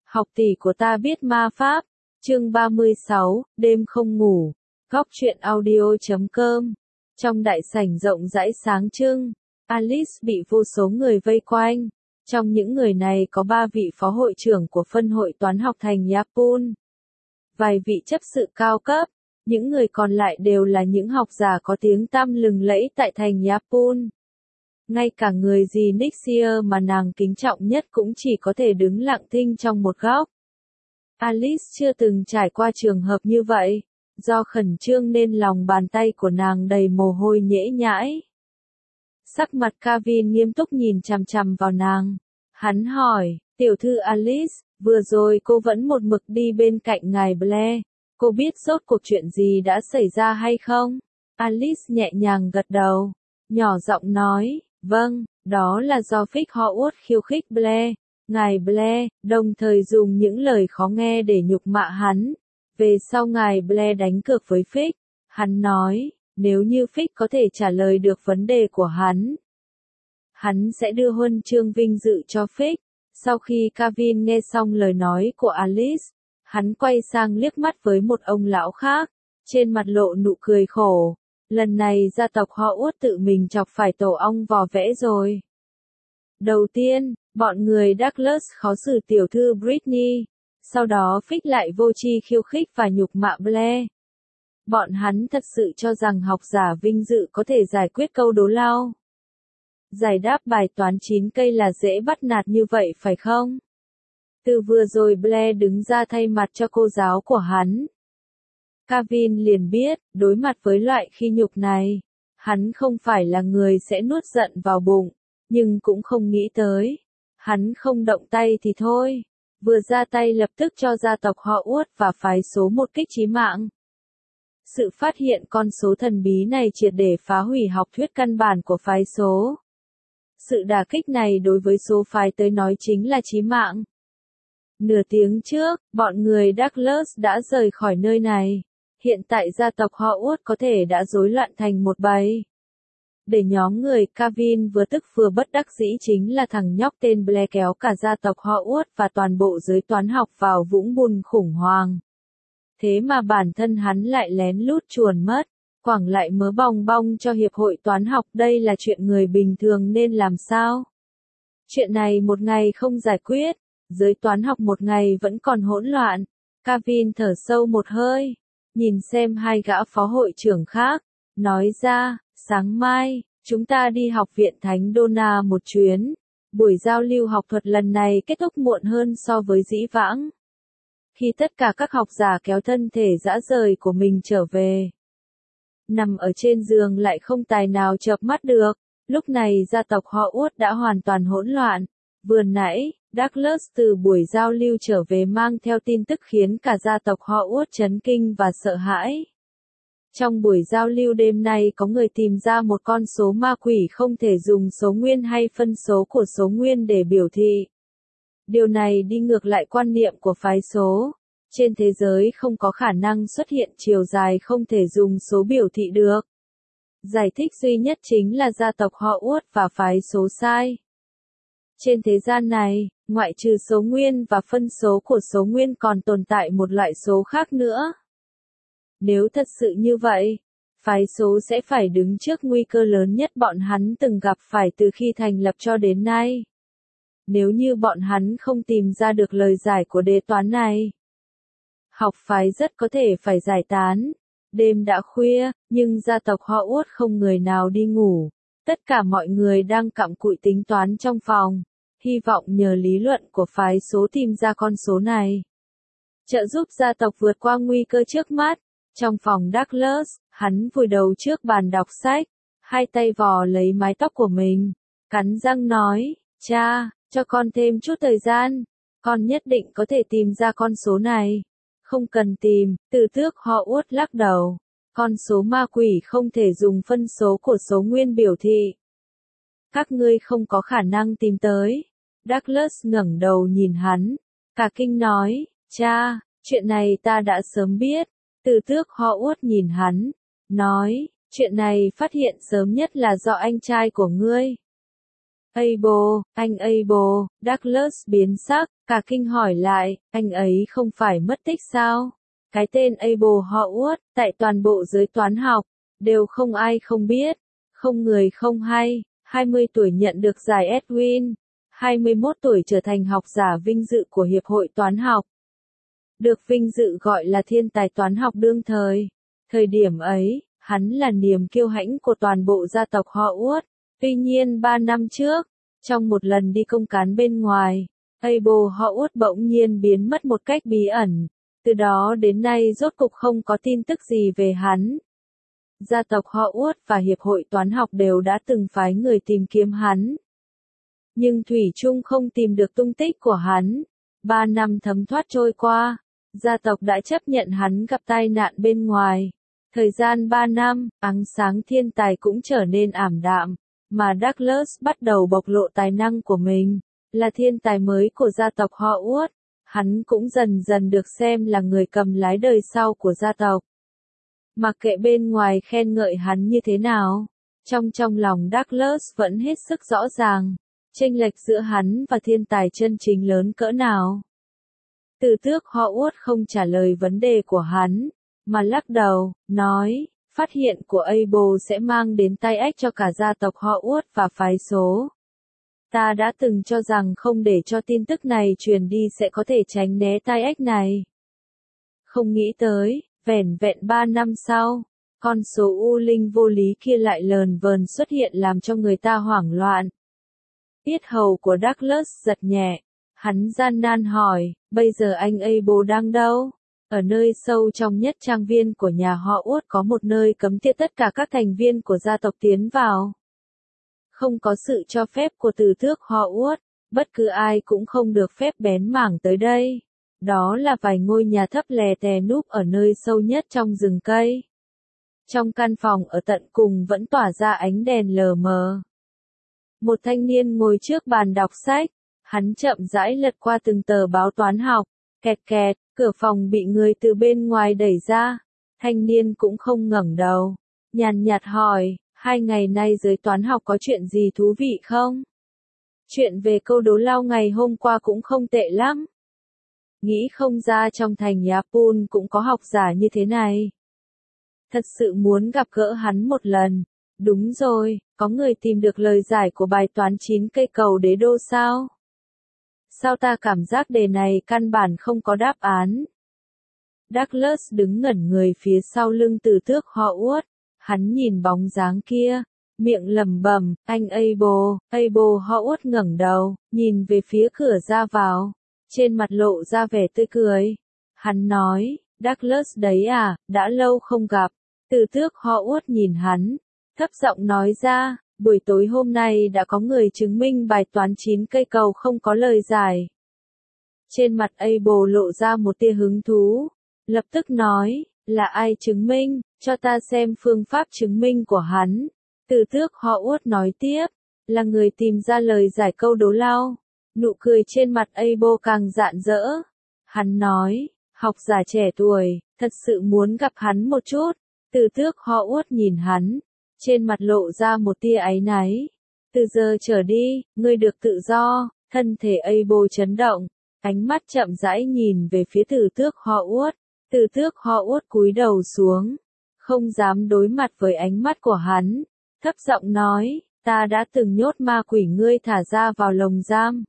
Học tỷ của ta biết ma pháp. Chương 36, đêm không ngủ. Góc truyện audio.com. Trong đại sảnh rộng rãi sáng trưng, Alice bị vô số người vây quanh. Trong những người này có 3 vị phó hội trưởng của phân hội toán học thành Yapun, vài vị chấp sự cao cấp, những người còn lại đều là những học giả có tiếng tăm lừng lẫy tại thành Yapun. Ngay cả người dì Nixia mà nàng kính trọng nhất cũng chỉ có thể đứng lặng thinh trong một góc. Alice chưa từng trải qua trường hợp như vậy, do khẩn trương nên lòng bàn tay của nàng đầy mồ hôi nhễ nhãi. Sắc mặt Kevin nghiêm túc nhìn chằm chằm vào nàng. Hắn hỏi, tiểu thư Alice, vừa rồi cô vẫn một mực đi bên cạnh ngài Blair. Cô biết rốt cuộc chuyện gì đã xảy ra hay không? Alice nhẹ nhàng gật đầu, nhỏ giọng nói, vâng, đó là do Fitz Howard khiêu khích Blair. Ngài Blair, đồng thời dùng những lời khó nghe để nhục mạ hắn. Về sau ngài Blair đánh cược với Fitz. Hắn nói, nếu như Fitz có thể trả lời được vấn đề của hắn sẽ đưa huân chương vinh dự cho Fitz. Sau khi Kevin nghe xong lời nói của Alice, hắn quay sang liếc mắt với một ông lão khác, trên mặt lộ nụ cười khổ. Lần này gia tộc Howard tự mình chọc phải tổ ong vò vẽ rồi. Đầu tiên, bọn người Douglas khó xử tiểu thư Britney, sau đó Fitz lại vô tri khiêu khích và nhục mạ Blair. Bọn hắn thật sự cho rằng học giả vinh dự có thể giải quyết câu đố lao. Giải đáp bài toán 9 cây là dễ bắt nạt như vậy phải không? Từ vừa rồi Blair đứng ra thay mặt cho cô giáo của hắn. Kevin liền biết, đối mặt với loại khi nhục này, hắn không phải là người sẽ nuốt giận vào bụng, nhưng cũng không nghĩ tới. Hắn không động tay thì thôi, vừa ra tay lập tức cho gia tộc Howard và phái số một kích chí mạng. Sự phát hiện con số thần bí này triệt để phá hủy học thuyết căn bản của phái số. Sự đả kích này đối với số phái tới nói chính là chí mạng. Nửa tiếng trước, bọn người Douglas đã rời khỏi nơi này. Hiện tại gia tộc Howard có thể đã rối loạn thành một bầy. Để nhóm người Kevin vừa tức vừa bất đắc dĩ chính là thằng nhóc tên Blair kéo cả gia tộc Howard và toàn bộ giới toán học vào vũng bùn khủng hoảng. Thế mà bản thân hắn lại lén lút chuồn mất, quẳng lại mớ bong bong cho hiệp hội toán học. Đây là chuyện người bình thường nên làm sao? Chuyện này một ngày không giải quyết, giới toán học một ngày vẫn còn hỗn loạn. Kevin thở sâu một hơi, nhìn xem hai gã phó hội trưởng khác, nói ra, sáng mai, chúng ta đi học viện Thánh Donna một chuyến. Buổi giao lưu học thuật lần này kết thúc muộn hơn so với dĩ vãng. Khi tất cả các học giả kéo thân thể rã rời của mình trở về, nằm ở trên giường lại không tài nào chợp mắt được. Lúc này gia tộc Howard đã hoàn toàn hỗn loạn. Vừa nãy, Douglas từ buổi giao lưu trở về mang theo tin tức khiến cả gia tộc Howard chấn kinh và sợ hãi. Trong buổi giao lưu đêm nay có người tìm ra một con số ma quỷ không thể dùng số nguyên hay phân số của số nguyên để biểu thị. Điều này đi ngược lại quan niệm của phái số. Trên thế giới không có khả năng xuất hiện chiều dài không thể dùng số biểu thị được. Giải thích duy nhất chính là gia tộc Howard và phái số sai. Trên thế gian này, ngoại trừ số nguyên và phân số của số nguyên còn tồn tại một loại số khác nữa. Nếu thật sự như vậy, phái số sẽ phải đứng trước nguy cơ lớn nhất bọn hắn từng gặp phải từ khi thành lập cho đến nay. Nếu như bọn hắn không tìm ra được lời giải của đề toán này, học phái rất có thể phải giải tán. Đêm đã khuya, nhưng gia tộc Howard không người nào đi ngủ. Tất cả mọi người đang cặm cụi tính toán trong phòng, hy vọng nhờ lý luận của phái số tìm ra con số này, trợ giúp gia tộc vượt qua nguy cơ trước mắt. Trong phòng Douglas, hắn vùi đầu trước bàn đọc sách, hai tay vò lấy mái tóc của mình, cắn răng nói, cha, cho con thêm chút thời gian, con nhất định có thể tìm ra con số này. Không cần tìm, Từ tước Howard lắc đầu, con số ma quỷ không thể dùng phân số của số nguyên biểu thị. Các ngươi không có khả năng tìm tới. Douglas ngẩng đầu nhìn hắn, cả kinh nói, cha, chuyện này ta đã sớm biết. Từ tước Howard nhìn hắn, nói, chuyện này phát hiện sớm nhất là do anh trai của ngươi. Abel, anh Abel, Douglas biến sắc, cả kinh hỏi lại, anh ấy không phải mất tích sao? Cái tên Abel Howard, tại toàn bộ giới toán học, đều không ai không biết, không người không hay, 20 tuổi nhận được giải Edwin, 21 tuổi trở thành học giả vinh dự của Hiệp hội Toán học. Được vinh dự gọi là thiên tài toán học đương thời. Thời điểm ấy, hắn là niềm kiêu hãnh của toàn bộ gia tộc Howard. Tuy nhiên 3 năm trước, trong một lần đi công cán bên ngoài, Abel Howard bỗng nhiên biến mất một cách bí ẩn. Từ đó đến nay rốt cục không có tin tức gì về hắn. Gia tộc Howard và Hiệp hội Toán học đều đã từng phái người tìm kiếm hắn. Nhưng thủy chung không tìm được tung tích của hắn. 3 năm thấm thoát trôi qua, gia tộc đã chấp nhận hắn gặp tai nạn bên ngoài. Thời gian 3 năm, ánh sáng thiên tài cũng trở nên ảm đạm, mà Douglas bắt đầu bộc lộ tài năng của mình, là thiên tài mới của gia tộc Howard. Hắn cũng dần dần được xem là người cầm lái đời sau của gia tộc. Mặc kệ bên ngoài khen ngợi hắn như thế nào, trong lòng Douglas vẫn hết sức rõ ràng, chênh lệch giữa hắn và thiên tài chân chính lớn cỡ nào. Từ tước Howard không trả lời vấn đề của hắn, mà lắc đầu, nói, phát hiện của Abel sẽ mang đến tai ách cho cả gia tộc Howard và phái số. Ta đã từng cho rằng không để cho tin tức này truyền đi sẽ có thể tránh né tai ách này. Không nghĩ tới, vẻn vẹn 3 năm sau, con số u linh vô lý kia lại lờn vờn xuất hiện làm cho người ta hoảng loạn. Yết hầu của Douglas giật nhẹ, hắn gian nan hỏi, bây giờ anh Abel đang đâu? Ở nơi sâu trong nhất trang viên của nhà họ Út có một nơi cấm tiệt tất cả các thành viên của gia tộc tiến vào. Không có sự cho phép của từ tước họ Út, bất cứ ai cũng không được phép bén mảng tới đây. Đó là vài ngôi nhà thấp lè tè núp ở nơi sâu nhất trong rừng cây. Trong căn phòng ở tận cùng vẫn tỏa ra ánh đèn lờ mờ. Một thanh niên ngồi trước bàn đọc sách, hắn chậm rãi lật qua từng tờ báo toán học, kẹt kẹt, cửa phòng bị người từ bên ngoài đẩy ra. Thanh niên cũng không ngẩng đầu, nhàn nhạt hỏi, 2 ngày nay giới toán học có chuyện gì thú vị không? Chuyện về câu đố lao ngày hôm qua cũng không tệ lắm. Nghĩ không ra trong thành Yapun cũng có học giả như thế này. Thật sự muốn gặp gỡ hắn một lần. Đúng rồi, có người tìm được lời giải của bài toán 9 cây cầu đế đô sao? Sao ta cảm giác đề này căn bản không có đáp án? Douglas đứng ngẩn người phía sau lưng từ tước Howard. Hắn nhìn bóng dáng kia, miệng lẩm bẩm, anh Abel. Abel Howard ngẩng đầu, nhìn về phía cửa ra vào, trên mặt lộ ra vẻ tươi cười. Hắn nói, Douglas đấy à, đã lâu không gặp. Từ tước Howard nhìn hắn, thấp giọng nói ra, buổi tối hôm nay đã có người chứng minh bài toán 9 cây cầu không có lời giải. Trên mặt Abel lộ ra một tia hứng thú, lập tức nói, là ai chứng minh, cho ta xem phương pháp chứng minh của hắn. Từ tước Howard nói tiếp, là người tìm ra lời giải câu đố lao. Nụ cười trên mặt Abel càng rạng rỡ. Hắn nói, học giả trẻ tuổi, thật sự muốn gặp hắn một chút. Từ tước Howard nhìn hắn, trên mặt lộ ra một tia áy náy. Từ giờ trở đi, ngươi được tự do. Thân thể Abel chấn động, ánh mắt chậm rãi nhìn về phía từ tước Howard. Từ tước Howard cúi đầu xuống, không dám đối mặt với ánh mắt của hắn, thấp giọng nói, ta đã từng nhốt ma quỷ ngươi thả ra vào lồng giam.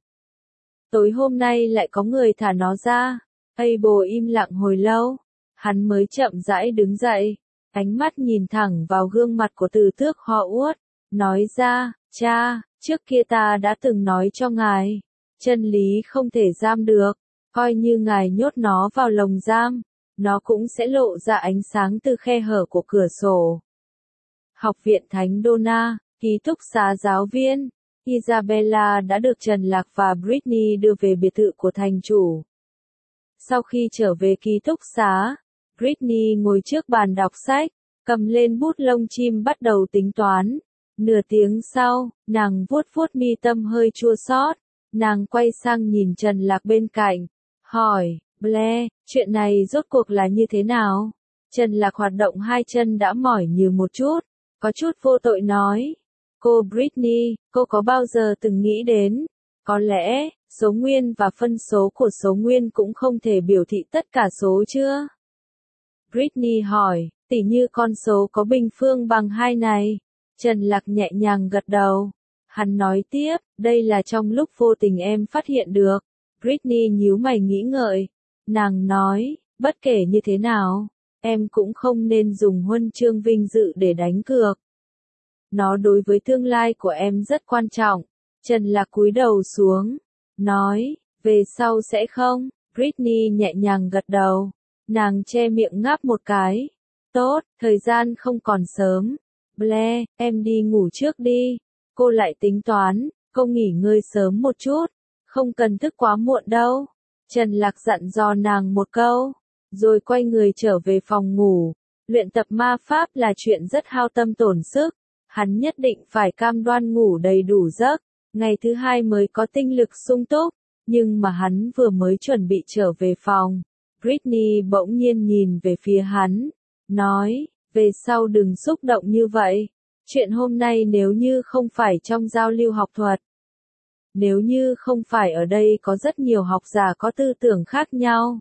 Tối hôm nay lại có người thả nó ra. Abel im lặng hồi lâu, hắn mới chậm rãi đứng dậy, ánh mắt nhìn thẳng vào gương mặt của từ tước Howard, nói ra, cha, trước kia ta đã từng nói cho ngài, chân lý không thể giam được, coi như ngài nhốt nó vào lồng giam, nó cũng sẽ lộ ra ánh sáng từ khe hở của cửa sổ. Học viện Thánh Donna, ký túc xá giáo viên, Isabella đã được Trần Lạc và Britney đưa về biệt thự của thành chủ. Sau khi trở về ký túc xá, Britney ngồi trước bàn đọc sách, cầm lên bút lông chim bắt đầu tính toán. Nửa tiếng sau, nàng vuốt vuốt mi tâm hơi chua xót, nàng quay sang nhìn Trần Lạc bên cạnh, hỏi, Blair, chuyện này rốt cuộc là như thế nào? Trần Lạc hoạt động hai chân đã mỏi như một chút, có chút vô tội nói, Cô Britney, cô có bao giờ từng nghĩ đến, có lẽ, số nguyên và phân số của số nguyên cũng không thể biểu thị tất cả số chưa? Britney hỏi, tỉ như con số có bình phương bằng 2 này. Trần Lạc nhẹ nhàng gật đầu. Hắn nói tiếp, đây là trong lúc vô tình em phát hiện được. Britney nhíu mày nghĩ ngợi. Nàng nói, bất kể như thế nào, em cũng không nên dùng huân chương vinh dự để đánh cược. Nó đối với tương lai của em rất quan trọng. Trần Lạc cúi đầu xuống, nói, về sau sẽ không? Britney nhẹ nhàng gật đầu. Nàng che miệng ngáp một cái. Tốt, thời gian không còn sớm. Blair, em đi ngủ trước đi. Cô lại tính toán, cô nghỉ ngơi sớm một chút. Không cần thức quá muộn đâu. Trần Lạc dặn dò nàng một câu, rồi quay người trở về phòng ngủ. Luyện tập ma pháp là chuyện rất hao tâm tổn sức. Hắn nhất định phải cam đoan ngủ đầy đủ giấc. Ngày thứ 2 mới có tinh lực sung túc. Nhưng mà hắn vừa mới chuẩn bị trở về phòng. Britney bỗng nhiên nhìn về phía hắn. Nói, về sau đừng xúc động như vậy. Chuyện hôm nay nếu như không phải trong giao lưu học thuật. Nếu như không phải ở đây có rất nhiều học giả có tư tưởng khác nhau.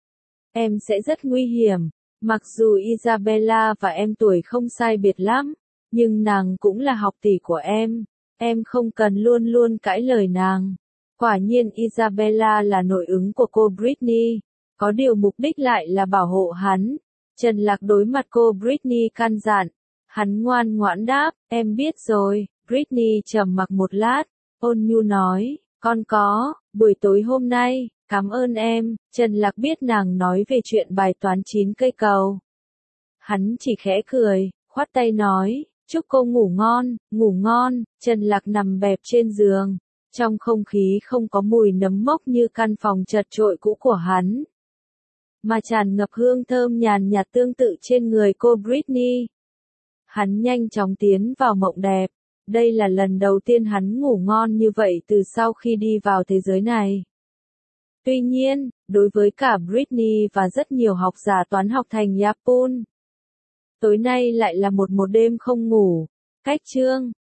Em sẽ rất nguy hiểm. Mặc dù Isabella và em tuổi không sai biệt lắm. Nhưng nàng cũng là học tỷ của em. Em không cần luôn luôn cãi lời nàng. Quả nhiên Isabella là nội ứng của cô Britney. Có điều mục đích lại là bảo hộ hắn. Trần Lạc đối mặt cô Britney căn dặn. Hắn ngoan ngoãn đáp, em biết rồi. Britney trầm mặc một lát. Ôn nhu nói, con có, buổi tối hôm nay, cảm ơn em. Trần Lạc biết nàng nói về chuyện bài toán 9 cây cầu. Hắn chỉ khẽ cười, khoát tay nói, chúc cô ngủ ngon, ngủ ngon. Trần Lạc nằm bẹp trên giường. Trong không khí không có mùi nấm mốc như căn phòng chật chội cũ của hắn, mà tràn ngập hương thơm nhàn nhạt tương tự trên người cô Britney. Hắn nhanh chóng tiến vào mộng đẹp. Đây là lần đầu tiên hắn ngủ ngon như vậy từ sau khi đi vào thế giới này. Tuy nhiên, đối với cả Britney và rất nhiều học giả toán học thành Yapun, tối nay lại là một đêm không ngủ. Cách chương